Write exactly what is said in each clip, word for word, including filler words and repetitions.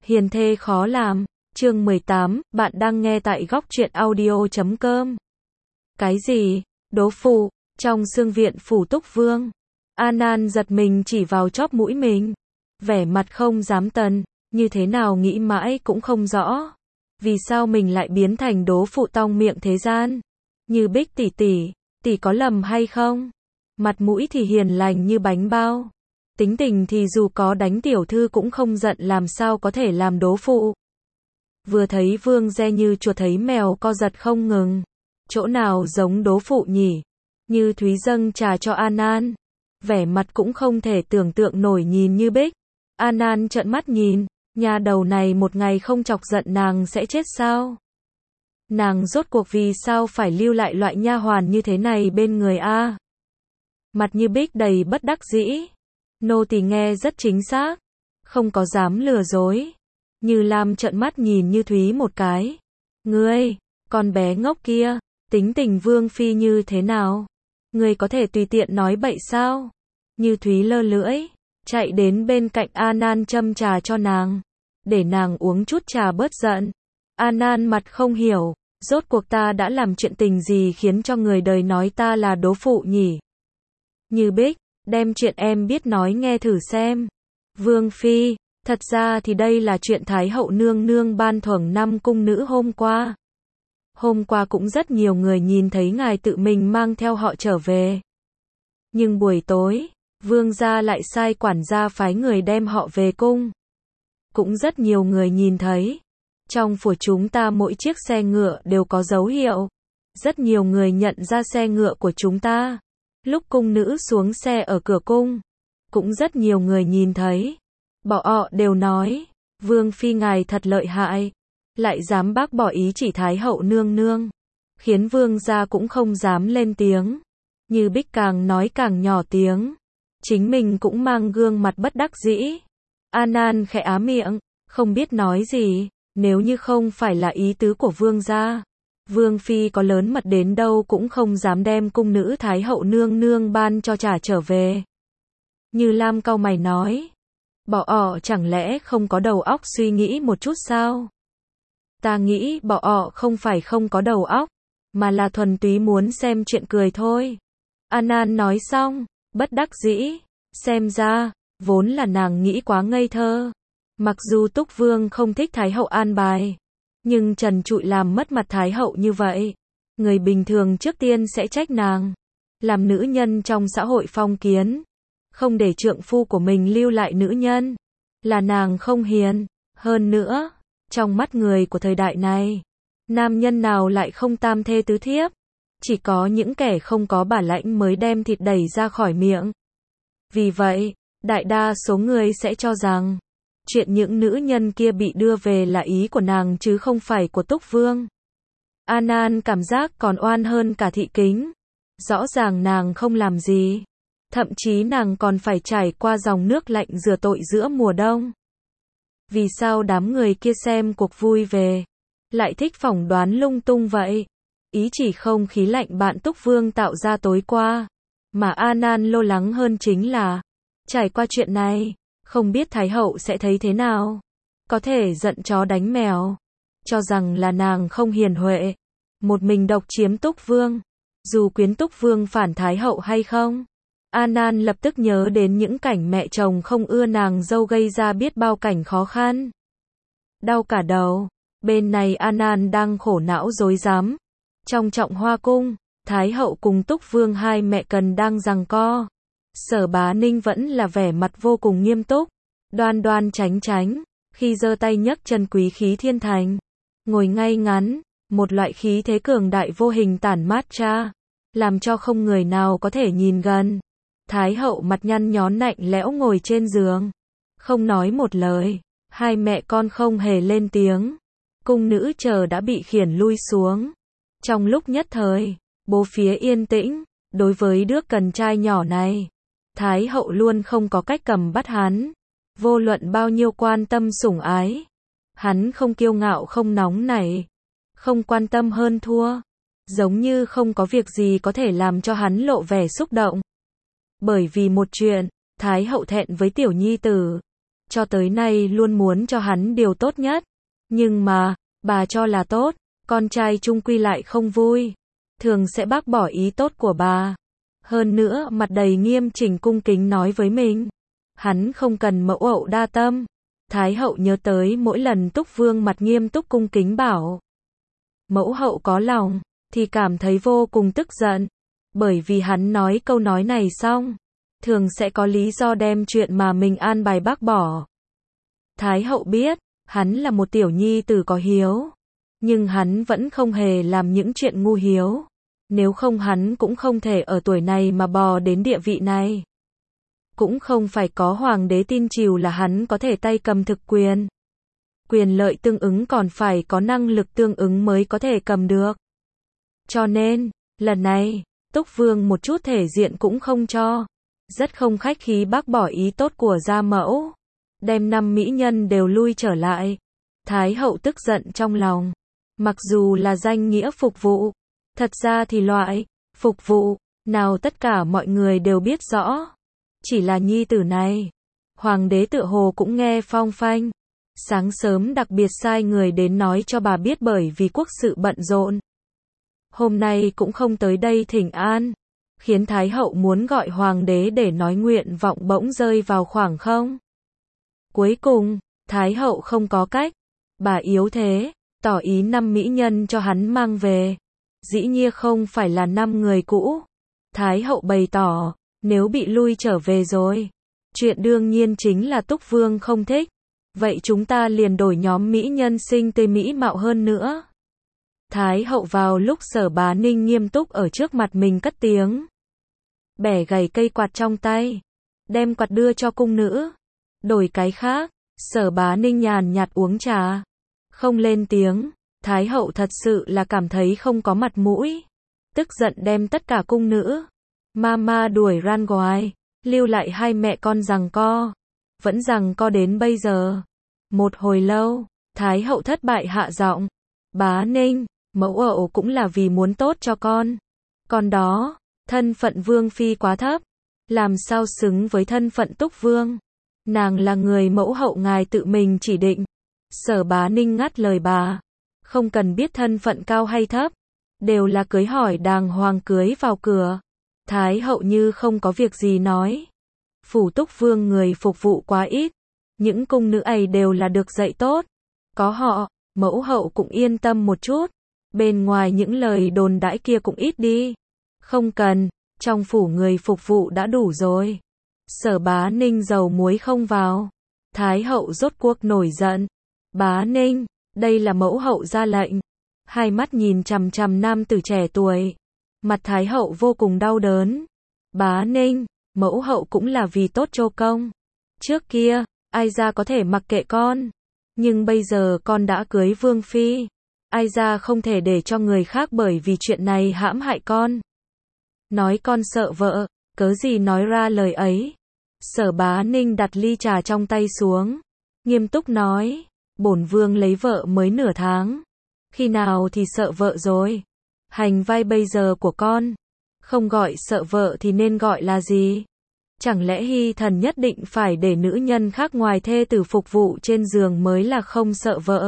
Hiền thê khó làm, chương mười tám, bạn đang nghe tại góc truyện audio chấm com. Cái gì? Đố phụ, trong xương viện phủ Túc Vương. An An giật mình chỉ vào chóp mũi mình. Vẻ mặt không dám tần, như thế nào nghĩ mãi cũng không rõ. Vì sao mình lại biến thành đố phụ tong miệng thế gian? Như Bích tỷ tỷ, tỷ có lầm hay không? Mặt mũi thì hiền lành như bánh bao. Tính tình thì dù có đánh tiểu thư cũng không giận, làm sao có thể làm đố phụ. Vừa thấy Vương Gia như chuột thấy mèo co giật không ngừng. Chỗ nào giống đố phụ nhỉ? Như Thúy dâng trà cho An An. Vẻ mặt cũng không thể tưởng tượng nổi nhìn như Bích. An An trợn mắt nhìn, nhà đầu này một ngày không chọc giận nàng sẽ chết sao? Nàng rốt cuộc vì sao phải lưu lại loại nha hoàn như thế này bên người a? Mặt như Bích đầy bất đắc dĩ. Nô tỳ nghe rất chính xác, không có dám lừa dối. Như Lam trợn mắt nhìn Như Thúy một cái. Ngươi, con bé ngốc kia, tính tình Vương phi như thế nào? Ngươi có thể tùy tiện nói bậy sao? Như Thúy lơ lưỡi, chạy đến bên cạnh An An châm trà cho nàng, để nàng uống chút trà bớt giận. An An mặt không hiểu, rốt cuộc ta đã làm chuyện tình gì khiến cho người đời nói ta là đố phụ nhỉ? Như Bích, đem chuyện em biết nói nghe thử xem. Vương phi, thật ra thì đây là chuyện Thái hậu nương nương ban thưởng năm cung nữ hôm qua. Hôm qua cũng rất nhiều người nhìn thấy ngài tự mình mang theo họ trở về. Nhưng buổi tối, vương gia lại sai quản gia phái người đem họ về cung. Cũng rất nhiều người nhìn thấy. Trong phủ chúng ta mỗi chiếc xe ngựa đều có dấu hiệu. Rất nhiều người nhận ra xe ngựa của chúng ta. Lúc cung nữ xuống xe ở cửa cung, cũng rất nhiều người nhìn thấy. Bọn họ đều nói, Vương phi ngài thật lợi hại, lại dám bác bỏ ý chỉ Thái hậu nương nương, khiến vương gia cũng không dám lên tiếng. Như Bích càng nói càng nhỏ tiếng, chính mình cũng mang gương mặt bất đắc dĩ. An An khẽ á miệng, không biết nói gì. Nếu như không phải là ý tứ của vương gia, Vương phi có lớn mật đến đâu cũng không dám đem cung nữ Thái hậu nương nương ban cho trả trở về. Như Lam cau mày nói, bọn họ chẳng lẽ không có đầu óc suy nghĩ một chút sao? Ta nghĩ bọn họ không phải không có đầu óc, mà là thuần túy muốn xem chuyện cười thôi. An An nói xong, bất đắc dĩ, xem ra, vốn là nàng nghĩ quá ngây thơ. Mặc dù Túc Vương không thích Thái hậu an bài, nhưng trần trụi làm mất mặt Thái hậu như vậy, người bình thường trước tiên sẽ trách nàng. Làm nữ nhân trong xã hội phong kiến, không để trượng phu của mình lưu lại nữ nhân, là nàng không hiền. Hơn nữa, trong mắt người của thời đại này, nam nhân nào lại không tam thê tứ thiếp? Chỉ có những kẻ không có bản lãnh mới đem thịt đẩy ra khỏi miệng. Vì vậy, đại đa số người sẽ cho rằng chuyện những nữ nhân kia bị đưa về là ý của nàng chứ không phải của Túc Vương. An An cảm giác còn oan hơn cả Thị Kính. Rõ ràng nàng không làm gì. Thậm chí nàng còn phải trải qua dòng nước lạnh rửa tội giữa mùa đông. Vì sao đám người kia xem cuộc vui về, lại thích phỏng đoán lung tung vậy? Ý chỉ không khí lạnh bạn Túc Vương tạo ra tối qua. Mà An An lo lắng hơn chính là, trải qua chuyện này, không biết Thái hậu sẽ thấy thế nào. Có thể giận chó đánh mèo, cho rằng là nàng không hiền huệ, một mình độc chiếm Túc Vương. Dù quyến Túc Vương phản Thái hậu hay không, An An lập tức nhớ đến những cảnh mẹ chồng không ưa nàng dâu gây ra biết bao cảnh khó khăn. Đau cả đầu. Bên này An An đang khổ não rối rắm. Trong Trọng Hoa cung, Thái hậu cùng Túc Vương hai mẹ cần đang giằng co. Sở Bá Ninh vẫn là vẻ mặt vô cùng nghiêm túc, đoan đoan chánh chánh, khi giơ tay nhấc chân quý khí thiên thành, ngồi ngay ngắn, một loại khí thế cường đại vô hình tản mát ra, làm cho không người nào có thể nhìn gần. Thái hậu mặt nhăn nhón lạnh lẽo ngồi trên giường, không nói một lời, hai mẹ con không hề lên tiếng. Cung nữ chờ đã bị khiển lui xuống. Trong lúc nhất thời, bố phía yên tĩnh, đối với đứa con trai nhỏ này, Thái hậu luôn không có cách cầm bắt hắn. Vô luận bao nhiêu quan tâm sủng ái, hắn không kiêu ngạo không nóng nảy, không quan tâm hơn thua, giống như không có việc gì có thể làm cho hắn lộ vẻ xúc động. Bởi vì một chuyện, Thái hậu thẹn với tiểu nhi tử, cho tới nay luôn muốn cho hắn điều tốt nhất. Nhưng mà, bà cho là tốt, con trai chung quy lại không vui, thường sẽ bác bỏ ý tốt của bà. Hơn nữa, mặt đầy nghiêm chỉnh cung kính nói với mình, hắn không cần mẫu hậu đa tâm. Thái hậu nhớ tới mỗi lần Túc Vương mặt nghiêm túc cung kính bảo mẫu hậu có lòng, thì cảm thấy vô cùng tức giận. Bởi vì hắn nói câu nói này xong, thường sẽ có lý do đem chuyện mà mình an bài bác bỏ. Thái hậu biết, hắn là một tiểu nhi tử có hiếu, nhưng hắn vẫn không hề làm những chuyện ngu hiếu. Nếu không hắn cũng không thể ở tuổi này mà bò đến địa vị này. Cũng không phải có hoàng đế tin chiều là hắn có thể tay cầm thực quyền. Quyền lợi tương ứng còn phải có năng lực tương ứng mới có thể cầm được. Cho nên, lần này, Túc Vương một chút thể diện cũng không cho. Rất không khách khí bác bỏ ý tốt của gia mẫu. Đem năm mỹ nhân đều lui trở lại. Thái hậu tức giận trong lòng. Mặc dù là danh nghĩa phục vụ, thật ra thì loại phục vụ nào tất cả mọi người đều biết rõ. Chỉ là nhi tử này, hoàng đế tựa hồ cũng nghe phong phanh. Sáng sớm đặc biệt sai người đến nói cho bà biết bởi vì quốc sự bận rộn. Hôm nay cũng không tới đây thỉnh an, khiến Thái hậu muốn gọi hoàng đế để nói nguyện vọng bỗng rơi vào khoảng không. Cuối cùng, Thái hậu không có cách, bà yếu thế, tỏ ý năm mỹ nhân cho hắn mang về. Dĩ nhiên không phải là năm người cũ. Thái hậu bày tỏ, nếu bị lui trở về rồi, chuyện đương nhiên chính là Túc Vương không thích. Vậy chúng ta liền đổi nhóm mỹ nhân xinh tươi mỹ mạo hơn nữa. Thái hậu vào lúc Sở Bá Ninh nghiêm túc ở trước mặt mình cất tiếng. Bẻ gầy cây quạt trong tay, đem quạt đưa cho cung nữ. Đổi cái khác, Sở Bá Ninh nhàn nhạt uống trà, không lên tiếng. Thái hậu thật sự là cảm thấy không có mặt mũi, tức giận đem tất cả cung nữ Mama đuổi ra ngoài, lưu lại hai mẹ con giằng co, vẫn giằng co đến bây giờ. Một hồi lâu, Thái hậu thất bại hạ giọng, Bá Ninh, mẫu hậu cũng là vì muốn tốt cho con. Con đó, thân phận vương phi quá thấp, làm sao xứng với thân phận Túc Vương. Nàng là người mẫu hậu ngài tự mình chỉ định. Sở Bá Ninh ngắt lời bà, không cần biết thân phận cao hay thấp, đều là cưới hỏi đàng hoàng cưới vào cửa. Thái hậu như không có việc gì nói, phủ Túc Vương người phục vụ quá ít, những cung nữ ấy đều là được dạy tốt, có họ, mẫu hậu cũng yên tâm một chút, bên ngoài những lời đồn đãi kia cũng ít đi. Không cần, trong phủ người phục vụ đã đủ rồi. Sở Bá Ninh dầu muối không vào. Thái hậu rốt cuộc nổi giận. Bá Ninh, đây là mẫu hậu ra lệnh. Hai mắt nhìn chằm chằm nam tử trẻ tuổi. Mặt Thái hậu vô cùng đau đớn. Bá Ninh, mẫu hậu cũng là vì tốt cho công. Trước kia, ai ra có thể mặc kệ con. Nhưng bây giờ con đã cưới vương phi. Ai ra không thể để cho người khác bởi vì chuyện này hãm hại con. Nói con sợ vợ, cớ gì nói ra lời ấy. Sở Bá Ninh đặt ly trà trong tay xuống, nghiêm túc nói, bổn vương lấy vợ mới nửa tháng, khi nào thì sợ vợ rồi. Hành vai bây giờ của con, không gọi sợ vợ thì nên gọi là gì? Chẳng lẽ Hy Thần nhất định phải để nữ nhân khác ngoài thê tử phục vụ trên giường mới là không sợ vợ?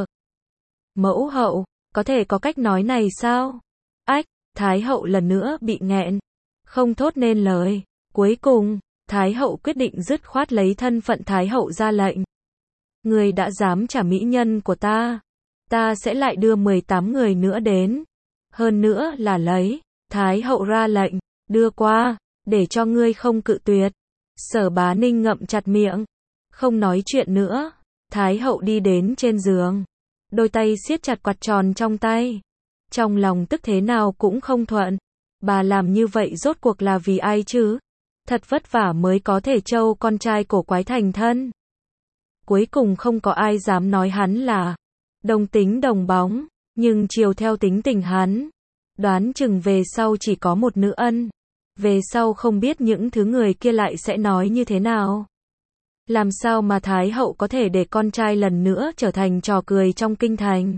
Mẫu hậu, có thể có cách nói này sao? Ách, Thái hậu lần nữa bị nghẹn, không thốt nên lời. Cuối cùng, Thái hậu quyết định dứt khoát lấy thân phận Thái hậu ra lệnh. Người đã dám trả mỹ nhân của ta, ta sẽ lại đưa mười tám người nữa đến. Hơn nữa là lấy. Thái hậu ra lệnh, đưa qua, để cho ngươi không cự tuyệt. Sở Bá Ninh ngậm chặt miệng, không nói chuyện nữa. Thái hậu đi đến trên giường, đôi tay siết chặt quạt tròn trong tay. Trong lòng tức thế nào cũng không thuận. Bà làm như vậy rốt cuộc là vì ai chứ? Thật vất vả mới có thể trâu con trai cổ quái thành thân. Cuối cùng không có ai dám nói hắn là đồng tính đồng bóng, nhưng chiều theo tính tình hắn, đoán chừng về sau chỉ có một nữ ân. Về sau không biết những thứ người kia lại sẽ nói như thế nào. Làm sao mà Thái hậu có thể để con trai lần nữa trở thành trò cười trong kinh thành?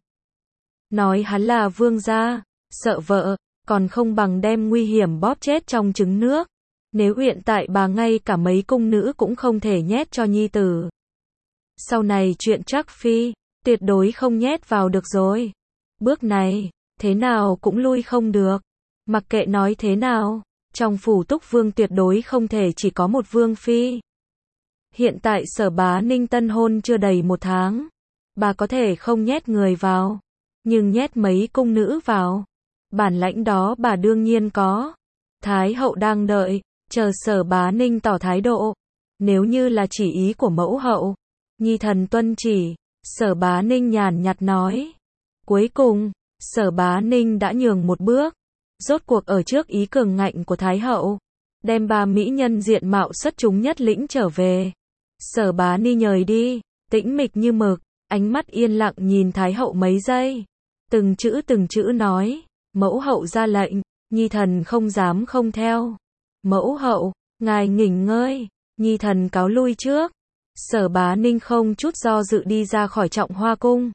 Nói hắn là vương gia, sợ vợ, còn không bằng đem nguy hiểm bóp chết trong trứng nước. Nếu hiện tại bà ngay cả mấy cung nữ cũng không thể nhét cho nhi tử, sau này chuyện Trác Phi, tuyệt đối không nhét vào được rồi. Bước này, thế nào cũng lui không được. Mặc kệ nói thế nào, trong phủ Túc Vương tuyệt đối không thể chỉ có một Vương Phi. Hiện tại Sở Bá Ninh tân hôn chưa đầy một tháng, bà có thể không nhét người vào, nhưng nhét mấy cung nữ vào, bản lãnh đó bà đương nhiên có. Thái hậu đang đợi, chờ Sở Bá Ninh tỏ thái độ. Nếu như là chỉ ý của mẫu hậu, nhi thần tuân chỉ. Sở Bá Ninh nhàn nhạt nói. Cuối cùng, Sở Bá Ninh đã nhường một bước, rốt cuộc ở trước ý cường ngạnh của Thái hậu, đem ba mỹ nhân diện mạo xuất chúng nhất lĩnh trở về. Sở Bá Ninh nhời đi, tĩnh mịch như mực, ánh mắt yên lặng nhìn Thái hậu mấy giây, từng chữ từng chữ nói, mẫu hậu ra lệnh, nhi thần không dám không theo. Mẫu hậu, ngài nghỉ ngơi, nhi thần cáo lui trước. Sở Bá Ninh không chút do dự đi ra khỏi Trọng Hoa cung,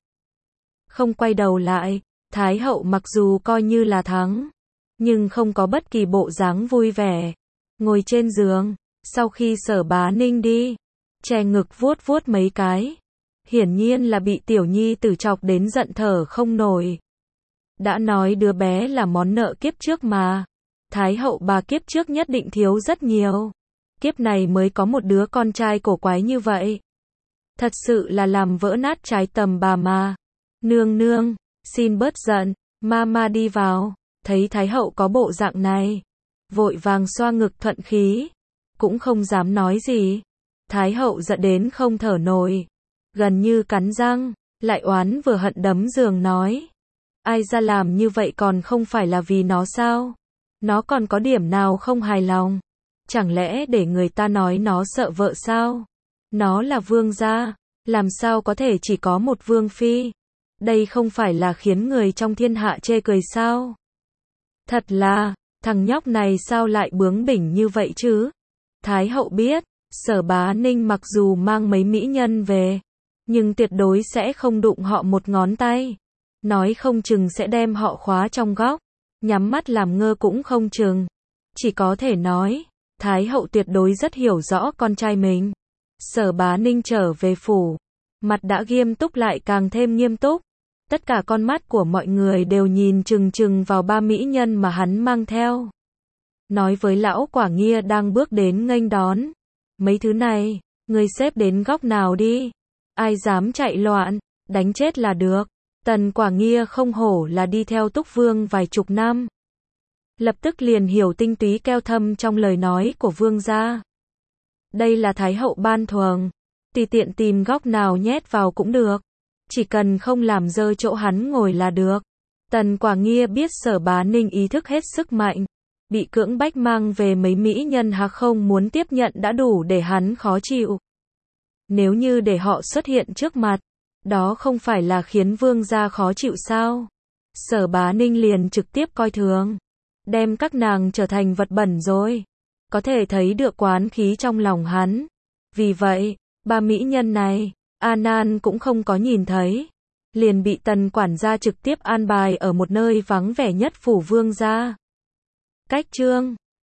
không quay đầu lại. Thái hậu mặc dù coi như là thắng, nhưng không có bất kỳ bộ dáng vui vẻ, ngồi trên giường. Sau khi Sở Bá Ninh đi, che ngực vuốt vuốt mấy cái, hiển nhiên là bị tiểu nhi tử chọc đến giận thở không nổi. Đã nói đứa bé là món nợ kiếp trước mà, Thái hậu bà kiếp trước nhất định thiếu rất nhiều, kiếp này mới có một đứa con trai cổ quái như vậy. Thật sự là làm vỡ nát trái tầm bà mà. Nương nương, xin bớt giận. Mama đi vào, thấy Thái hậu có bộ dạng này, vội vàng xoa ngực thuận khí, cũng không dám nói gì. Thái hậu giận đến không thở nổi, gần như cắn răng, lại oán vừa hận đấm giường nói. Ai ra làm như vậy còn không phải là vì nó sao? Nó còn có điểm nào không hài lòng? Chẳng lẽ để người ta nói nó sợ vợ sao? Nó là vương gia, làm sao có thể chỉ có một vương phi? Đây không phải là khiến người trong thiên hạ chê cười sao? Thật là, thằng nhóc này sao lại bướng bỉnh như vậy chứ? Thái hậu biết, Sở Bá Ninh mặc dù mang mấy mỹ nhân về, nhưng tuyệt đối sẽ không đụng họ một ngón tay. Nói không chừng sẽ đem họ khóa trong góc, nhắm mắt làm ngơ cũng không chừng. Chỉ có thể nói, Thái hậu tuyệt đối rất hiểu rõ con trai mình. Sở Bá Ninh trở về phủ, mặt đã nghiêm túc lại càng thêm nghiêm túc. Tất cả con mắt của mọi người đều nhìn chừng chừng vào ba mỹ nhân mà hắn mang theo. Nói với lão Quả Nghia đang bước đến nghênh đón. Mấy thứ này, người xếp đến góc nào đi. Ai dám chạy loạn, đánh chết là được. Tần Quả Nghia không hổ là đi theo Túc Vương vài chục năm. Lập tức liền hiểu tinh túy keo thâm trong lời nói của vương gia. Đây là Thái hậu ban thường, tùy tiện tìm góc nào nhét vào cũng được. Chỉ cần không làm dơ chỗ hắn ngồi là được. Tần Quả Nghia biết Sở Bá Ninh ý thức hết sức mạnh, bị cưỡng bách mang về mấy mỹ nhân há không muốn tiếp nhận đã đủ để hắn khó chịu. Nếu như để họ xuất hiện trước mặt, đó không phải là khiến vương gia khó chịu sao? Sở Bá Ninh liền trực tiếp coi thường, đem các nàng trở thành vật bẩn rồi. Có thể thấy được oán khí trong lòng hắn. Vì vậy, ba mỹ nhân này, An An cũng không có nhìn thấy, liền bị Tần quản gia trực tiếp an bài ở một nơi vắng vẻ nhất phủ vương gia. Cách chương